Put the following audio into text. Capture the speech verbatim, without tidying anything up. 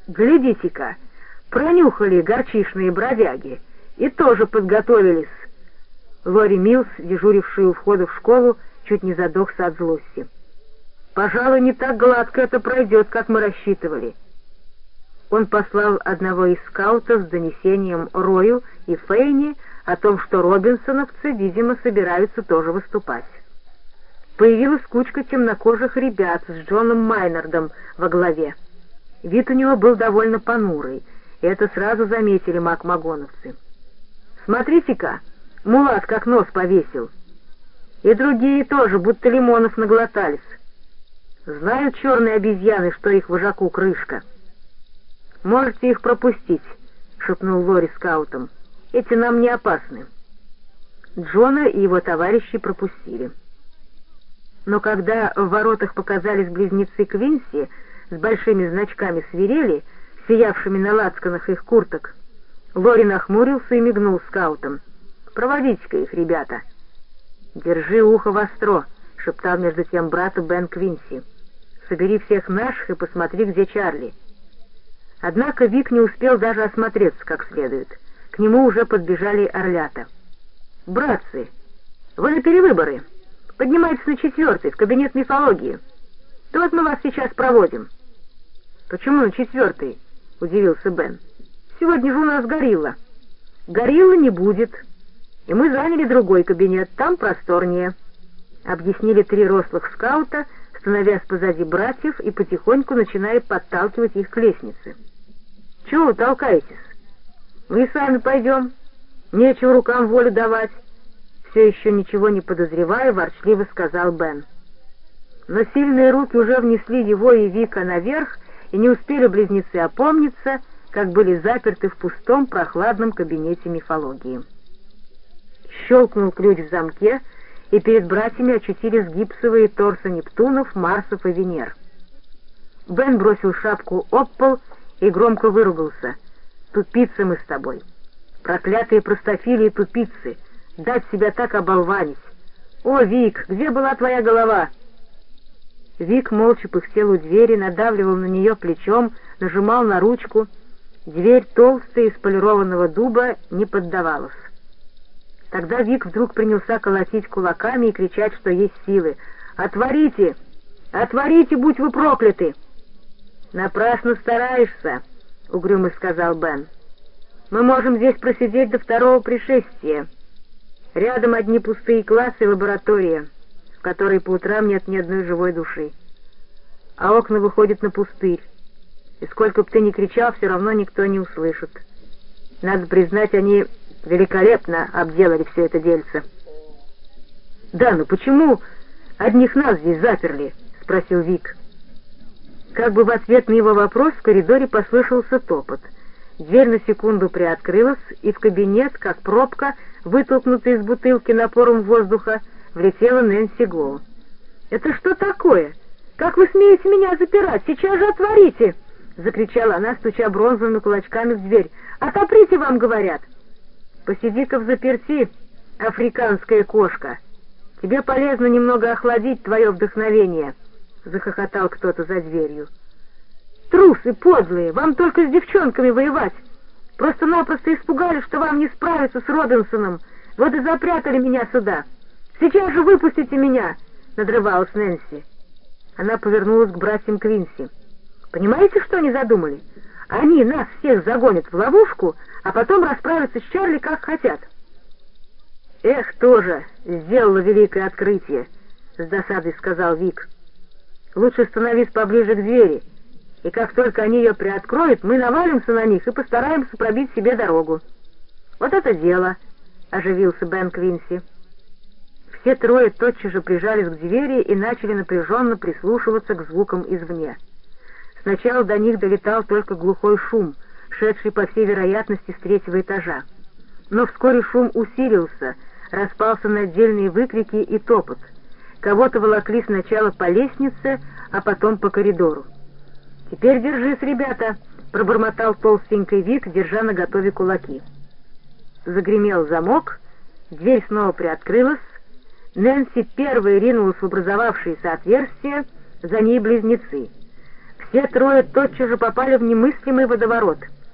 Глядите-ка, пронюхали горчишные бродяги и тоже подготовились. Лори Милс, дежуривший у входа в школу, чуть не задохся от злости. «Пожалуй, не так гладко это пройдет, как мы рассчитывали». Он послал одного из скаутов с донесением Рою и Фейни о том, что робинсоновцы, видимо, собираются тоже выступать. Появилась кучка темнокожих ребят с Джоном Майнардом во главе. Вид у него был довольно понурый, и это сразу заметили макмагоновцы. «Смотрите-ка, мулат как нос повесил. И другие тоже, будто лимонов наглотались. Знают черные обезьяны, что их вожаку крышка». «Можете их пропустить», — шепнул Лори скаутам. «Эти нам не опасны». Джона и его товарищи пропустили. Но когда в воротах показались близнецы Квинси с большими значками свирели, сиявшими на лацканах их курток, Лори нахмурился и мигнул скаутам. «Проводите-ка их, ребята». «Держи ухо востро», — шептал между тем брату Бен Квинси. «Собери всех наших и посмотри, где Чарли». Однако Вик не успел даже осмотреться как следует. К нему уже подбежали орлята. «Братцы, вы на перевыборы. Поднимайтесь на четвертый, в кабинет мифологии. То вот мы вас сейчас проводим». «Почему на четвертый?» — удивился Бен. «Сегодня же у нас горилла». «Гориллы не будет. И мы заняли другой кабинет, там просторнее», — объяснили три рослых скаута, становясь позади братьев и потихоньку начиная подталкивать их к лестнице. «Чего вы толкаетесь? Мы и сами пойдем. Нечего рукам волю давать», — все еще ничего не подозревая, ворчливо сказал Бен. Но сильные руки уже внесли его и Вика наверх, и не успели близнецы опомниться, как были заперты в пустом прохладном кабинете мифологии. Щелкнул ключ в замке, и перед братьями очутились гипсовые торсы Нептунов, Марсов и Венер. Бен бросил шапку об пол и громко выругался. «Тупицы мы с тобой! Проклятые простофилии тупицы! Дать себя так оболванить! О, Вик, где была твоя голова?» Вик молча пыхтел у двери, надавливал на нее плечом, нажимал на ручку. Дверь, толстая, из полированного дуба, не поддавалась. Тогда Вик вдруг принялся колотить кулаками и кричать, что есть силы. «Отворите! Отворите, будь вы прокляты!» «Напрасно стараешься», — угрюмо сказал Бен. «Мы можем здесь просидеть до второго пришествия. Рядом одни пустые классы и лаборатория, в которой по утрам нет ни одной живой души. А окна выходят на пустырь, и сколько бы ты ни кричал, все равно никто не услышит. Надо признать, они великолепно обделали все это дельце». «Да, но почему одних нас здесь заперли?» — спросил Вик. Как бы в ответ на его вопрос в коридоре послышался топот. Дверь на секунду приоткрылась, и в кабинет, как пробка, вытолкнутая из бутылки напором воздуха, влетела Нэнси Глоу. «Это что такое? Как вы смеете меня запирать? Сейчас же отворите!» — закричала она, стуча бронзовыми кулачками в дверь. «Отоприте, вам говорят!» «Посиди-ка взаперти, африканская кошка. Тебе полезно немного охладить твое вдохновение», — захохотал кто-то за дверью. «Трусы подлые, вам только с девчонками воевать. Просто-напросто испугались, что вам не справиться с Робинсоном. Вот и запрятали меня сюда. Сейчас же выпустите меня!» — надрывалась Нэнси. Она повернулась к братьям Квинси. «Понимаете, что они задумали? Они нас всех загонят в ловушку, а потом расправятся с Чарли как хотят». «Эх, тоже сделала великое открытие», — с досадой сказал Вик. «Лучше становись поближе к двери, и как только они ее приоткроют, мы навалимся на них и постараемся пробить себе дорогу». «Вот это дело», — оживился Бен Квинси. Все трое тотчас же прижались к двери и начали напряженно прислушиваться к звукам извне. Сначала до них долетал только глухой шум, шедший, по всей вероятности, с третьего этажа. Но вскоре шум усилился, распался на отдельные выкрики и топот. Кого-то волокли сначала по лестнице, а потом по коридору. «Теперь держись, ребята!» — пробормотал толстенький Вик, держа наготове кулаки. Загремел замок, дверь снова приоткрылась, Нэнси первой ринулась в образовавшееся отверстие, за ней близнецы. Все трое тотчас же попали в немыслимый водоворот.